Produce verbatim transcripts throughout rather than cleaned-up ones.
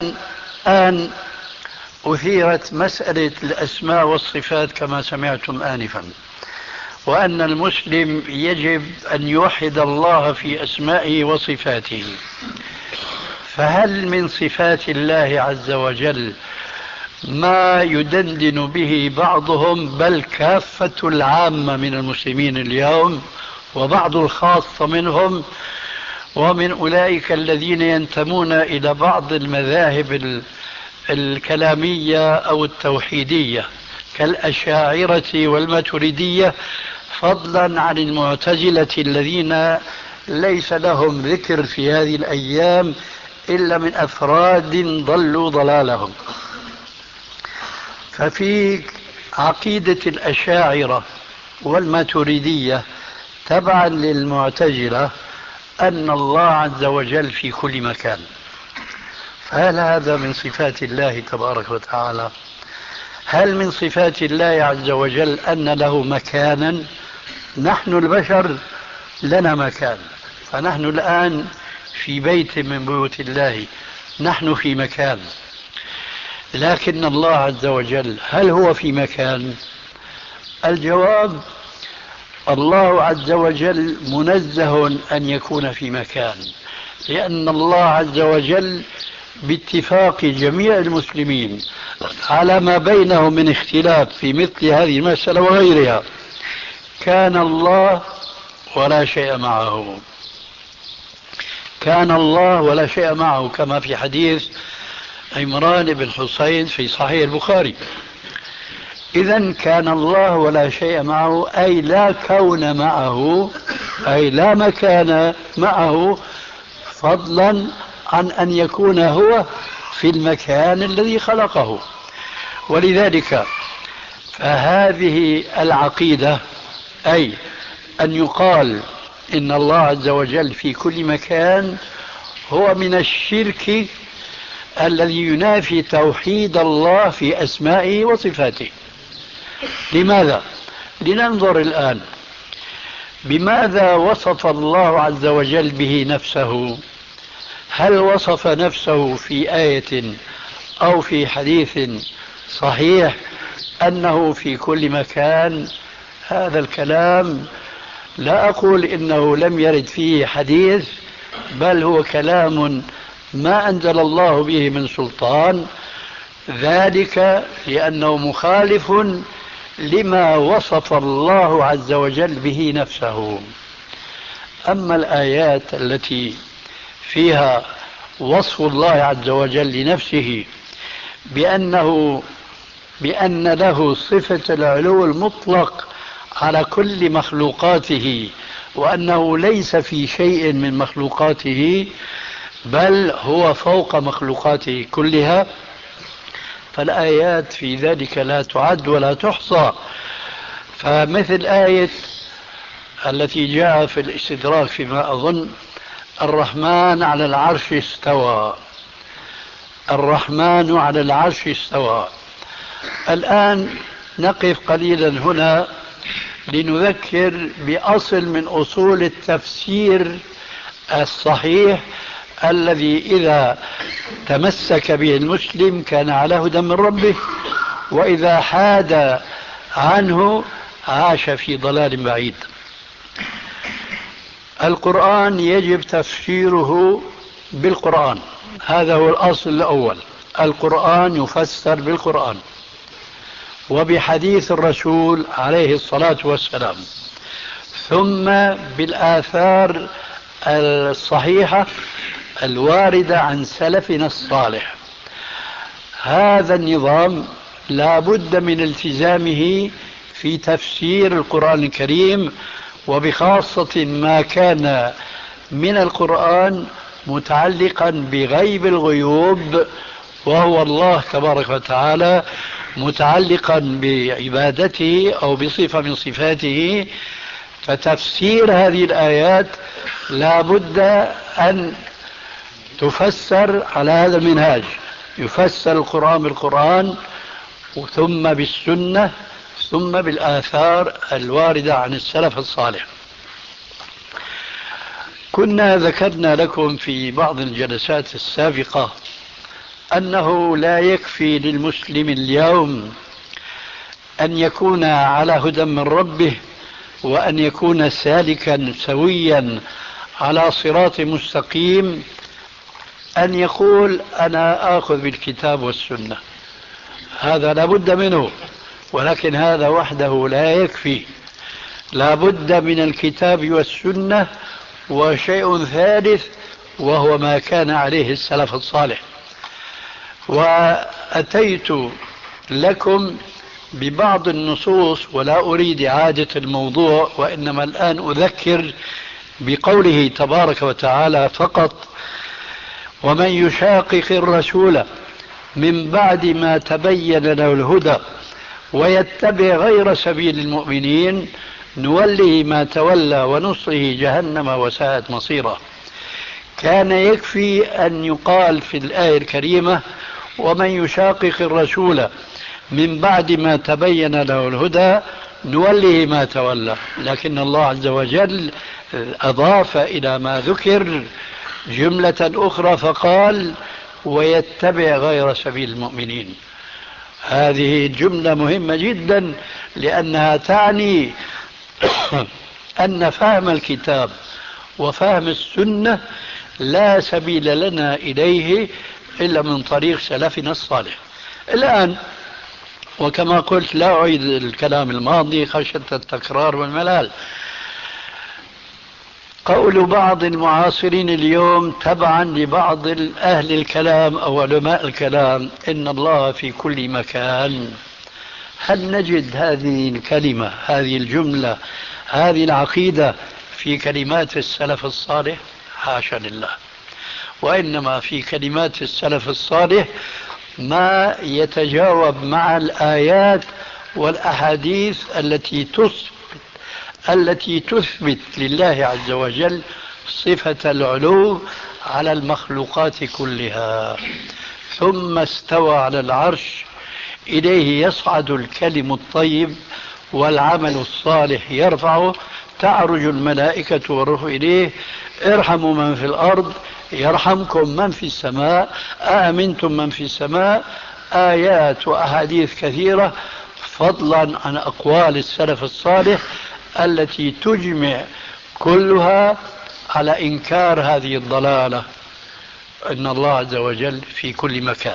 الآن أثيرت مسألة الأسماء والصفات كما سمعتم آنفا، وأن المسلم يجب أن يوحد الله في أسمائه وصفاته. فهل من صفات الله عز وجل ما يدندن به بعضهم بل كافة العامة من المسلمين اليوم وبعض الخاصة منهم، ومن أولئك الذين ينتمون إلى بعض المذاهب الكلامية أو التوحيدية كالأشاعرة والماتريدية، فضلا عن المعتزلة الذين ليس لهم ذكر في هذه الأيام إلا من أفراد ضلوا ضلالهم. ففي عقيدة الأشاعرة والماتريدية تبعا للمعتزلة أن الله عز وجل في كل مكان. فهل هذا من صفات الله تبارك وتعالى؟ هل من صفات الله عز وجل أن له مكانا؟ نحن البشر لنا مكان، فنحن الآن في بيت من بيوت الله، نحن في مكان، لكن الله عز وجل هل هو في مكان؟ الجواب: الله عز وجل منزه أن يكون في مكان، لأن الله عز وجل باتفاق جميع المسلمين على ما بينهم من اختلاف في مثل هذه المسألة وغيرها، كان الله ولا شيء معه، كان الله ولا شيء معه، كما في حديث عمران بن حسين في صحيح البخاري. إذن كان الله ولا شيء معه، أي لا كون معه، أي لا مكان معه، فضلا عن أن يكون هو في المكان الذي خلقه. ولذلك فهذه العقيدة، أي أن يقال إن الله عز وجل في كل مكان، هو من الشرك الذي ينافي توحيد الله في أسمائه وصفاته. لماذا؟ لننظر الآن بماذا وصف الله عز وجل به نفسه. هل وصف نفسه في آية أو في حديث صحيح أنه في كل مكان؟ هذا الكلام لا أقول إنه لم يرد فيه حديث، بل هو كلام ما أنزل الله به من سلطان، ذلك لأنه مخالف لما وصف الله عز وجل به نفسه. أما الآيات التي فيها وصف الله عز وجل لنفسه بأنه بأن له صفة العلو المطلق على كل مخلوقاته، وأنه ليس في شيء من مخلوقاته بل هو فوق مخلوقاته كلها، فالآيات في ذلك لا تعد ولا تحصى. فمثل آية التي جاء في الاستدراك فيما أظن: الرحمن على العرش استوى، الرحمن على العرش استوى. الآن نقف قليلا هنا لنذكر بأصل من أصول التفسير الصحيح الذي إذا تمسك به المسلم كان على هدى من ربه، وإذا حاد عنه عاش في ضلال بعيد. القرآن يجب تفسيره بالقرآن، هذا هو الأصل الأول. القرآن يفسر بالقرآن وبحديث الرسول عليه الصلاة والسلام، ثم بالآثار الصحيحة الواردة عن سلفنا الصالح. هذا النظام لا بد من التزامه في تفسير القرآن الكريم، وبخاصة ما كان من القرآن متعلقا بغيب الغيوب، وهو الله تبارك وتعالى، متعلقا بعبادته أو بصفة من صفاته. فتفسير هذه الآيات لا بد أن تفسر على هذا المنهاج، يفسر القرآن بالقرآن، ثم بالسنة، ثم بالآثار الواردة عن السلف الصالح. كنا ذكرنا لكم في بعض الجلسات السابقة أنه لا يكفي للمسلم اليوم أن يكون على هدى من ربه وأن يكون سالكا سويا على صراط مستقيم أن يقول أنا آخذ بالكتاب والسنة. هذا لا بد منه، ولكن هذا وحده لا يكفي، لا بد من الكتاب والسنة وشيء ثالث وهو ما كان عليه السلف الصالح. وأتيت لكم ببعض النصوص ولا أريد إعادة الموضوع، وإنما الآن أذكر بقوله تبارك وتعالى فقط: ومن يشاقق الرسول من بعد ما تبين له الهدى ويتبع غير سبيل المؤمنين نوله ما تولى ونصره جهنم وساءت مصيره. كان يكفي أن يقال في الآية الكريمة: ومن يشاقق الرسول من بعد ما تبين له الهدى نوله ما تولى، لكن الله عز وجل أضاف إلى ما ذكر جملة أخرى فقال: ويتبع غير سبيل المؤمنين. هذه جملة مهمة جدا، لأنها تعني أن فهم الكتاب وفهم السنة لا سبيل لنا إليه إلا من طريق سلفنا الصالح. الآن وكما قلت لا أعيد الكلام الماضي خشية التكرار والملال، قول بعض المعاصرين اليوم تبعا لبعض أهل الكلام أو علماء الكلام إن الله في كل مكان، هل نجد هذه الكلمة، هذه الجملة، هذه العقيدة في كلمات السلف الصالح؟ حاشا لله، وإنما في كلمات السلف الصالح ما يتجاوب مع الآيات والأحاديث التي تثبت التي تثبت لله عز وجل صفة العلو على المخلوقات كلها. ثم استوى على العرش، إليه يصعد الكلم الطيب والعمل الصالح يرفعه، تعرج الملائكة والروح إليه، ارحموا من في الأرض يرحمكم من في السماء، آمنتم من في السماء. آيات وأحاديث كثيرة فضلا عن أقوال السلف الصالح التي تجمع كلها على إنكار هذه الضلالة، أن الله عز وجل في كل مكان،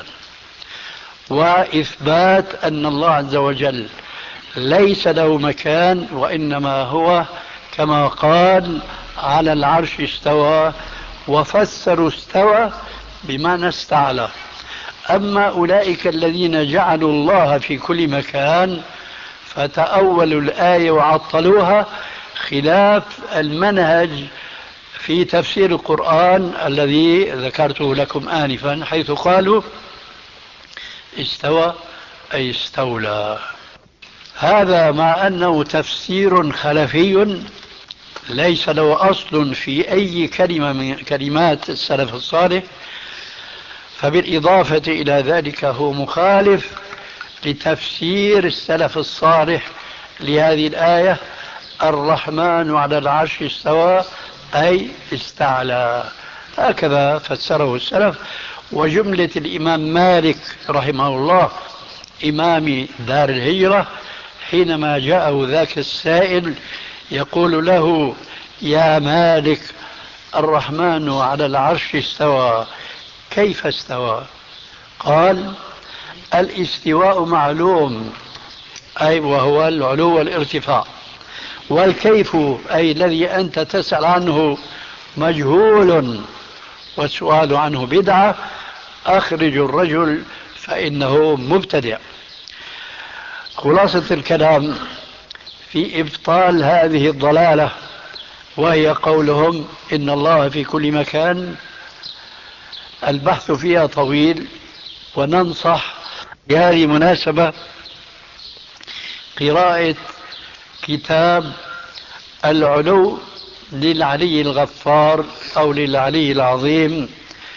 وإثبات أن الله عز وجل ليس له مكان، وإنما هو كما قال على العرش استوى، وفسروا استوى بمعنى استعلى. أما أولئك الذين جعلوا الله في كل مكان فتأولوا الآية وعطلوها، خلاف المنهج في تفسير القرآن الذي ذكرته لكم آنفا، حيث قالوا استوى أي استولى. هذا مع أنه تفسير خلفي ليس له أصل في أي كلمة من كلمات السلف الصالح، فبالإضافة إلى ذلك هو مخالف لتفسير السلف الصالح لهذه الآية: الرحمن على العرش استوى أي استعلى. هكذا فسره السلف. وجملة الإمام مالك رحمه الله إمام دار الهجرة حينما جاءه ذاك السائل يقول له: يا مالك، الرحمن على العرش استوى، كيف استوى؟ قال: الاستواء معلوم، أي وهو العلو والارتفاع، والكيف أي الذي أنت تسأل عنه مجهول، والسؤال عنه بدعة، أخرج الرجل فإنه مبتدع. خلاصة الكلام في إبطال هذه الضلالة، وهي قولهم إن الله في كل مكان، البحث فيها طويل، وننصح بهذه المناسبة قراءة كتاب العلو للعلي الغفار أو للعلي العظيم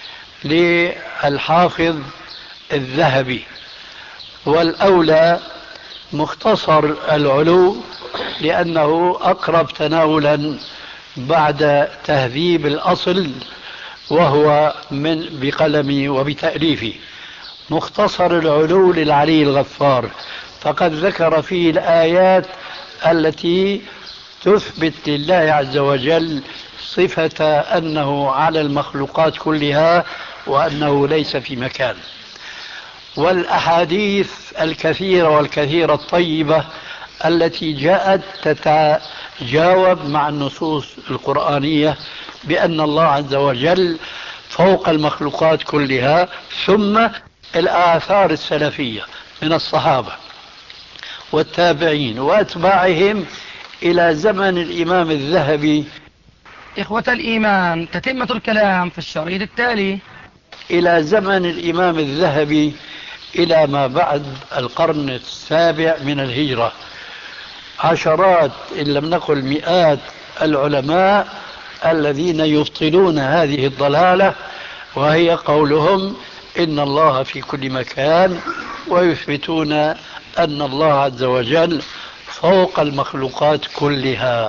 للحافظ الذهبي، والأولى مختصر العلو لأنه أقرب تناولا بعد تهذيب الأصل، وهو من بقلمي وبتأليفي. مختصر العلو للعلي الغفار، فقد ذكر فيه الآيات التي تثبت لله عز وجل صفة أنه على المخلوقات كلها وأنه ليس في مكان. والأحاديث الكثيرة والكثيرة الطيبة التي جاءت تتجاوب مع النصوص القرآنية بأن الله عز وجل فوق المخلوقات كلها. ثم الآثار السلفية من الصحابة والتابعين وأتباعهم إلى زمن الإمام الذهبي. إخوة الإيمان، تتمة الكلام في الشريط التالي. إلى زمن الإمام الذهبي إلى ما بعد القرن السابع من الهجرة، عشرات إن لم نقل مئات العلماء الذين يبطلون هذه الضلالة، وهي قولهم إن الله في كل مكان، ويثبتون أن الله عز وجل فوق المخلوقات كلها.